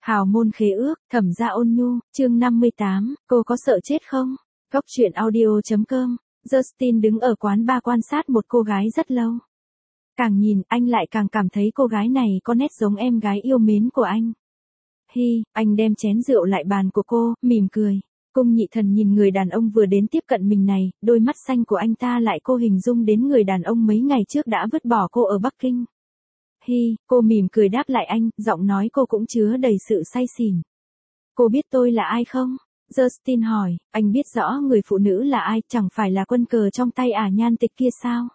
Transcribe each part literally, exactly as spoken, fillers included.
Hào môn khế ước, Thẩm gia ôn nhu, chương năm mươi tám, cô có sợ chết không? Góc truyện audio chấm com. Justin đứng ở quán bar quan sát một cô gái rất lâu. Càng nhìn, anh lại càng cảm thấy cô gái này có nét giống em gái yêu mến của anh. Hi, anh đem chén rượu lại bàn của cô, mỉm cười. Cung Nhị Thần nhìn người đàn ông vừa đến tiếp cận mình này, đôi mắt xanh của anh ta lại cô hình dung đến người đàn ông mấy ngày trước đã vứt bỏ cô ở Bắc Kinh. Hi, cô mỉm cười đáp lại anh, giọng nói cô cũng chứa đầy sự say xỉn. Cô biết tôi là ai không? Justin hỏi, anh biết rõ người phụ nữ là ai, chẳng phải là quân cờ trong tay ả nhan tịch kia sao?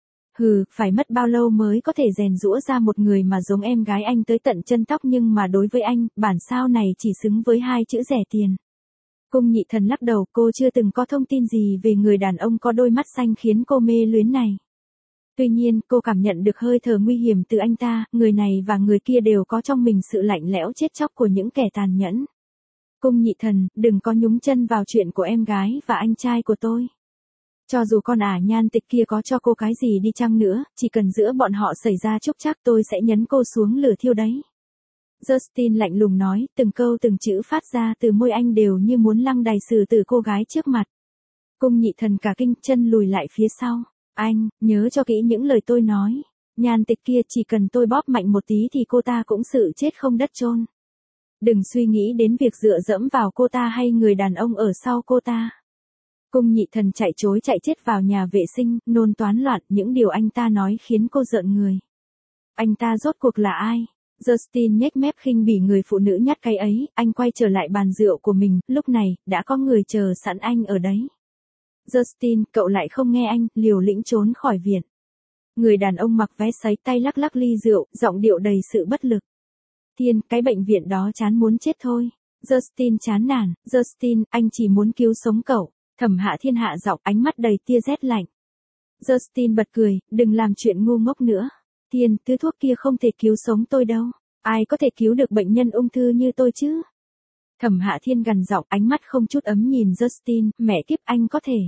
Hừ, phải mất bao lâu mới có thể rèn giũa ra một người mà giống em gái anh tới tận chân tóc, nhưng mà đối với anh, bản sao này chỉ xứng với hai chữ rẻ tiền. Cung Nhị Thần lắc đầu, cô chưa từng có thông tin gì về người đàn ông có đôi mắt xanh khiến cô mê luyến này. Tuy nhiên, cô cảm nhận được hơi thở nguy hiểm từ anh ta, người này và người kia đều có trong mình sự lạnh lẽo chết chóc của những kẻ tàn nhẫn. Cung Nhị Thần, đừng có nhúng chân vào chuyện của em gái và anh trai của tôi. Cho dù con ả nhan tịch kia có cho cô cái gì đi chăng nữa, chỉ cần giữa bọn họ xảy ra trúc trắc tôi sẽ nhấn cô xuống lửa thiêu đấy. Justin lạnh lùng nói, từng câu từng chữ phát ra từ môi anh đều như muốn lăng đày xử tử cô gái trước mặt. Cung Nhị Thần cả kinh, chân lùi lại phía sau. Anh, nhớ cho kỹ những lời tôi nói. Nhan tịch kia chỉ cần tôi bóp mạnh một tí thì cô ta cũng sự chết không đất chôn. Đừng suy nghĩ đến việc dựa dẫm vào cô ta hay người đàn ông ở sau cô ta. Cung Nhị Thần chạy trối chạy chết vào nhà vệ sinh, nôn toán loạn, những điều anh ta nói khiến cô rợn người. Anh ta rốt cuộc là ai? Justin nhếch mép khinh bỉ người phụ nữ nhát cái ấy, anh quay trở lại bàn rượu của mình, lúc này, đã có người chờ sẵn anh ở đấy. Justin, cậu lại không nghe anh, liều lĩnh trốn khỏi viện. Người đàn ông mặc váy sấy tay lắc lắc ly rượu, giọng điệu đầy sự bất lực. Thiên, cái bệnh viện đó chán muốn chết thôi. Justin chán nản, Justin, anh chỉ muốn cứu sống cậu. Thẩm Hạ Thiên hạ giọng, ánh mắt đầy tia rét lạnh. Justin bật cười, đừng làm chuyện ngu ngốc nữa. Thiên, thứ thuốc kia không thể cứu sống tôi đâu. Ai có thể cứu được bệnh nhân ung thư như tôi chứ? Thẩm Hạ Thiên gằn giọng, ánh mắt không chút ấm nhìn Justin, mẹ kiếp, anh có thể.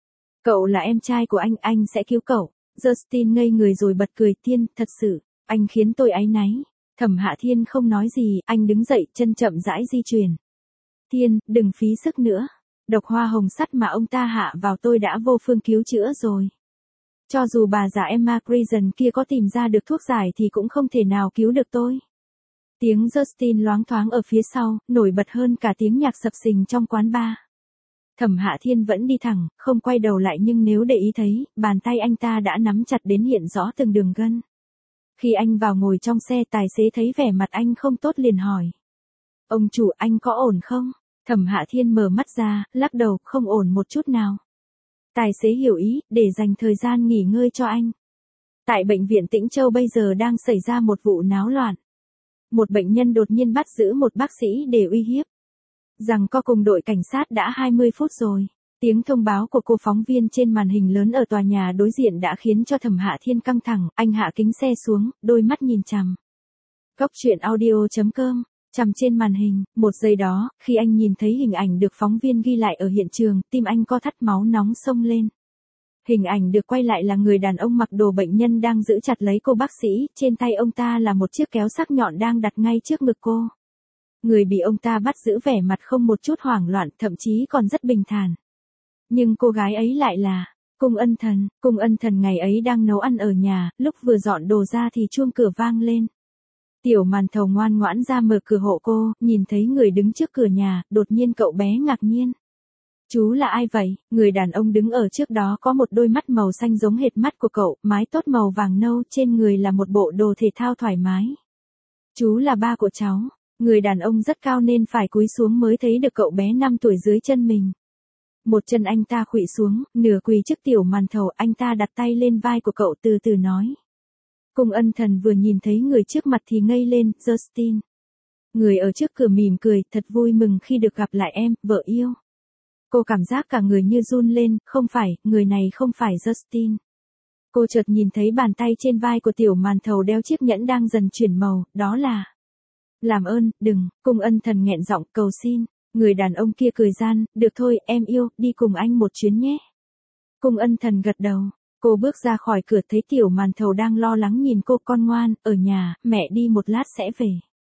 Cậu là em trai của anh, anh sẽ cứu cậu. Justin ngây người rồi bật cười, Thiên, thật sự, anh khiến tôi áy náy. Thẩm Hạ Thiên không nói gì, anh đứng dậy, chân chậm rãi di chuyển. Thiên, đừng phí sức nữa. Độc hoa hồng sắt mà ông ta hạ vào tôi đã vô phương cứu chữa rồi. Cho dù bà già Emma Grayson kia có tìm ra được thuốc giải thì cũng không thể nào cứu được tôi. Tiếng Justin loáng thoáng ở phía sau, nổi bật hơn cả tiếng nhạc sập sình trong quán bar. Thẩm Hạ Thiên vẫn đi thẳng, không quay đầu lại, nhưng nếu để ý thấy, bàn tay anh ta đã nắm chặt đến hiện rõ từng đường gân. Khi anh vào ngồi trong xe, tài xế thấy vẻ mặt anh không tốt liền hỏi. Ông chủ, anh có ổn không? Thẩm Hạ Thiên mở mắt ra, lắc đầu, không ổn một chút nào. Tài xế hiểu ý, để dành thời gian nghỉ ngơi cho anh. Tại bệnh viện Tĩnh Châu bây giờ đang xảy ra một vụ náo loạn. Một bệnh nhân đột nhiên bắt giữ một bác sĩ để uy hiếp. Rằng co cùng đội cảnh sát đã hai mươi phút rồi. Tiếng thông báo của cô phóng viên trên màn hình lớn ở tòa nhà đối diện đã khiến cho Thẩm Hạ Thiên căng thẳng, anh hạ kính xe xuống, đôi mắt nhìn chằm. Góc truyện audio chấm com. Chằm trên màn hình, một giây đó, khi anh nhìn thấy hình ảnh được phóng viên ghi lại ở hiện trường, tim anh co thắt, máu nóng xông lên. Hình ảnh được quay lại là người đàn ông mặc đồ bệnh nhân đang giữ chặt lấy cô bác sĩ, trên tay ông ta là một chiếc kéo sắc nhọn đang đặt ngay trước ngực cô. Người bị ông ta bắt giữ vẻ mặt không một chút hoảng loạn, thậm chí còn rất bình thản. Nhưng cô gái ấy lại là Cung Ân Thần. Cung Ân Thần ngày ấy đang nấu ăn ở nhà, lúc vừa dọn đồ ra thì chuông cửa vang lên. Tiểu Màn Thầu ngoan ngoãn ra mở cửa hộ cô, nhìn thấy người đứng trước cửa nhà, đột nhiên cậu bé ngạc nhiên. Chú là ai vậy? Người đàn ông đứng ở trước đó có một đôi mắt màu xanh giống hệt mắt của cậu, mái tóc màu vàng nâu, trên người là một bộ đồ thể thao thoải mái. Chú là ba của cháu. Người đàn ông rất cao nên phải cúi xuống mới thấy được cậu bé năm tuổi dưới chân mình. Một chân anh ta khuỵu xuống, nửa quỳ trước Tiểu Màn Thầu, anh ta đặt tay lên vai của cậu từ từ nói. Cung Ân Thần vừa nhìn thấy người trước mặt thì ngây lên, Justin. Người ở trước cửa mỉm cười, thật vui mừng khi được gặp lại em, vợ yêu. Cô cảm giác cả người như run lên, không phải, người này không phải Justin. Cô chợt nhìn thấy bàn tay trên vai của Tiểu Màn Thầu đeo chiếc nhẫn đang dần chuyển màu, đó là... Làm ơn, đừng, Cung Ân Thần nghẹn giọng, cầu xin. Người đàn ông kia cười gian, được thôi, em yêu, đi cùng anh một chuyến nhé. Cung Ân Thần gật đầu. Cô bước ra khỏi cửa thấy Tiểu Màn Thầu đang lo lắng nhìn cô, con ngoan, ở nhà, mẹ đi một lát sẽ về.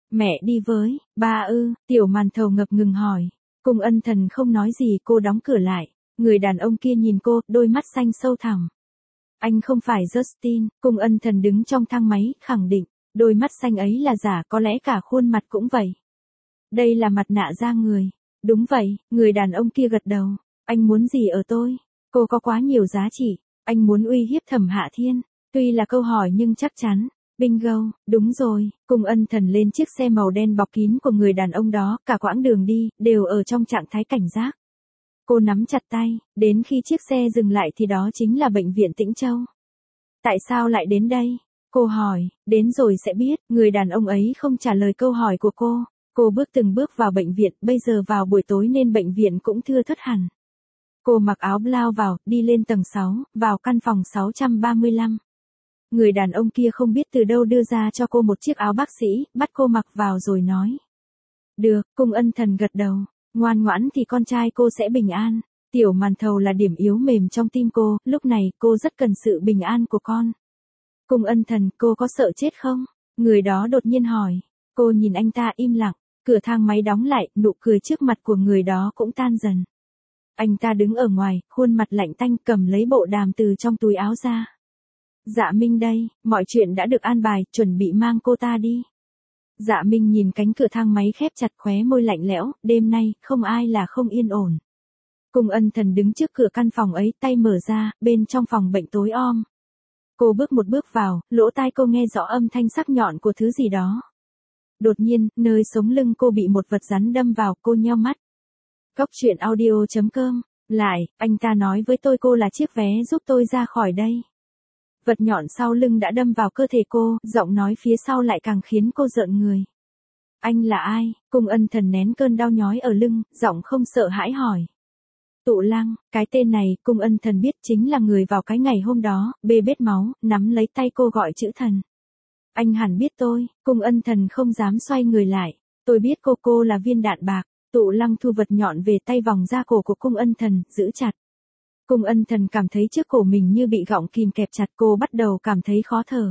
Mẹ đi với, ba ư, tiểu màn thầu ngập ngừng hỏi. Cung Ân Thần không nói gì, cô đóng cửa lại. Người đàn ông kia nhìn cô, đôi mắt xanh sâu thẳm. Anh không phải Justin, Cung Ân Thần đứng trong thang máy, khẳng định. Đôi mắt xanh ấy là giả, có lẽ cả khuôn mặt cũng vậy. Đây là mặt nạ da người. Đúng vậy, người đàn ông kia gật đầu. Anh muốn gì ở tôi? Cô có quá nhiều giá trị. Anh muốn uy hiếp Thẩm Hạ Thiên. Tuy là câu hỏi nhưng chắc chắn. Bingo, đúng rồi. Cung Ân Thần lên chiếc xe màu đen bọc kín của người đàn ông đó, cả quãng đường đi, đều ở trong trạng thái cảnh giác. Cô nắm chặt tay, đến khi chiếc xe dừng lại thì đó chính là bệnh viện Tĩnh Châu. Tại sao lại đến đây? Cô hỏi, đến rồi sẽ biết, người đàn ông ấy không trả lời câu hỏi của cô. Cô bước từng bước vào bệnh viện, bây giờ vào buổi tối nên bệnh viện cũng thưa thớt hẳn. Cô mặc áo blau vào, đi lên tầng sáu, vào căn phòng sáu trăm ba mươi lăm. Người đàn ông kia không biết từ đâu đưa ra cho cô một chiếc áo bác sĩ, bắt cô mặc vào rồi nói. Được, Cung Ân Thần gật đầu, ngoan ngoãn thì con trai cô sẽ bình an. Tiểu màn thầu là điểm yếu mềm trong tim cô, lúc này cô rất cần sự bình an của con. Cung Ân Thần, cô có sợ chết không? Người đó đột nhiên hỏi. Cô nhìn anh ta im lặng, cửa thang máy đóng lại, nụ cười trước mặt của người đó cũng tan dần. Anh ta đứng ở ngoài, khuôn mặt lạnh tanh, cầm lấy bộ đàm từ trong túi áo ra. Dạ Minh đây, mọi chuyện đã được an bài, chuẩn bị mang cô ta đi. Dạ Minh nhìn cánh cửa thang máy khép chặt, khóe môi lạnh lẽo, đêm nay, không ai là không yên ổn. Cung Ân Thần đứng trước cửa căn phòng ấy, tay mở ra, bên trong phòng bệnh tối om. Cô bước một bước vào, lỗ tai cô nghe rõ âm thanh sắc nhọn của thứ gì đó. Đột nhiên, nơi sống lưng cô bị một vật rắn đâm vào, cô nheo mắt. Góc truyện audio chấm com, lại, anh ta nói với tôi cô là chiếc vé giúp tôi ra khỏi đây. Vật nhọn sau lưng đã đâm vào cơ thể cô, giọng nói phía sau lại càng khiến cô rợn người. Anh là ai? Cung Ân Thần nén cơn đau nhói ở lưng, giọng không sợ hãi hỏi. Tụ Lăng, cái tên này, Cung Ân Thần biết chính là người vào cái ngày hôm đó, bê bết máu, nắm lấy tay cô gọi chữ thần. Anh hẳn biết tôi, Cung Ân Thần không dám xoay người lại. Tôi biết cô cô là viên đạn bạc. Tụ Lăng thu vật nhọn về tay, vòng ra cổ của Cung Ân Thần, giữ chặt. Cung Ân Thần cảm thấy trước cổ mình như bị gọng kìm kẹp chặt, cô bắt đầu cảm thấy khó thở.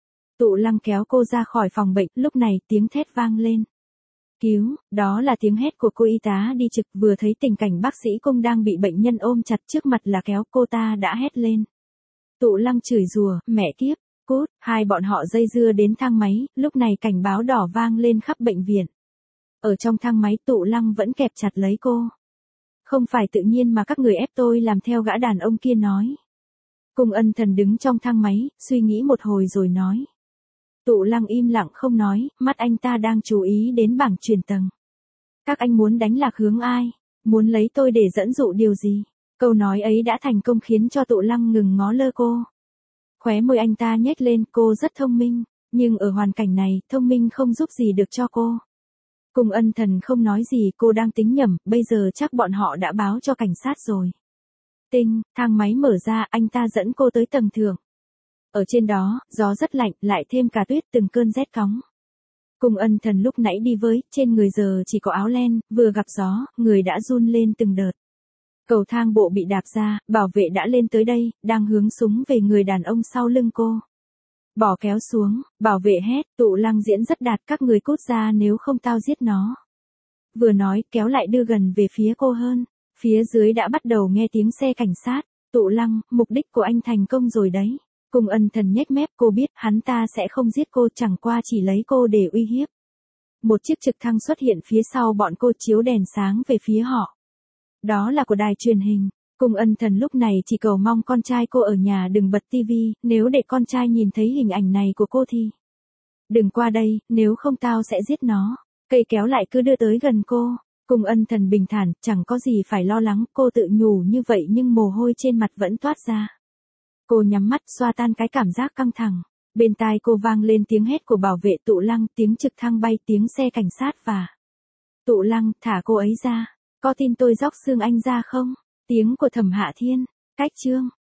Tụ Lăng kéo cô ra khỏi phòng bệnh, lúc này tiếng thét vang lên. Cứu, đó là tiếng hét của cô y tá đi trực, vừa thấy tình cảnh bác sĩ Cung đang bị bệnh nhân ôm chặt trước mặt là kéo, cô ta đã hét lên. Tụ Lăng chửi rủa, mẹ kiếp, cút, hai bọn họ dây dưa đến thang máy, lúc này cảnh báo đỏ vang lên khắp bệnh viện. Ở trong thang máy Tụ Lăng vẫn kẹp chặt lấy cô. Không phải tự nhiên mà các người ép tôi làm theo gã đàn ông kia nói. Cung Ân Thần đứng trong thang máy, suy nghĩ một hồi rồi nói. Tụ Lăng im lặng không nói, mắt anh ta đang chú ý đến bảng truyền tầng. Các anh muốn đánh lạc hướng ai? Muốn lấy tôi để dẫn dụ điều gì? Câu nói ấy đã thành công khiến cho Tụ Lăng ngừng ngó lơ cô. Khóe môi anh ta nhếch lên, cô rất thông minh, nhưng ở hoàn cảnh này, thông minh không giúp gì được cho cô. Cung Ân Thần không nói gì, cô đang tính nhầm, bây giờ chắc bọn họ đã báo cho cảnh sát rồi. Tinh, thang máy mở ra, anh ta dẫn cô tới tầng thượng. Ở trên đó, gió rất lạnh, lại thêm cả tuyết, từng cơn rét cóng. Cung Ân Thần lúc nãy đi với, trên người giờ chỉ có áo len, vừa gặp gió, người đã run lên từng đợt. Cầu thang bộ bị đạp ra, bảo vệ đã lên tới đây, đang hướng súng về người đàn ông sau lưng cô. Bỏ kéo xuống, bảo vệ hét, Tụ Lăng diễn rất đạt, các người cút ra nếu không tao giết nó. Vừa nói, kéo lại đưa gần về phía cô hơn. Phía dưới đã bắt đầu nghe tiếng xe cảnh sát. Tụ Lăng, mục đích của anh thành công rồi đấy. Cung Ân Thần nhếch mép, cô biết hắn ta sẽ không giết cô, chẳng qua chỉ lấy cô để uy hiếp. Một chiếc trực thăng xuất hiện phía sau bọn cô, chiếu đèn sáng về phía họ. Đó là của đài truyền hình. Cung Ân Thần lúc này chỉ cầu mong con trai cô ở nhà đừng bật tivi, nếu để con trai nhìn thấy hình ảnh này của cô thì. Đừng qua đây, nếu không tao sẽ giết nó. Cây kéo lại cứ đưa tới gần cô. Cung Ân Thần bình thản, chẳng có gì phải lo lắng, cô tự nhủ như vậy nhưng mồ hôi trên mặt vẫn toát ra. Cô nhắm mắt xoa tan cái cảm giác căng thẳng. Bên tai cô vang lên tiếng hét của bảo vệ Tụ Lăng, tiếng trực thăng bay, tiếng xe cảnh sát và. Tụ Lăng, thả cô ấy ra. Có tin tôi róc xương anh ra không? Tiếng của Thẩm Hạ Thiên. Cách chương.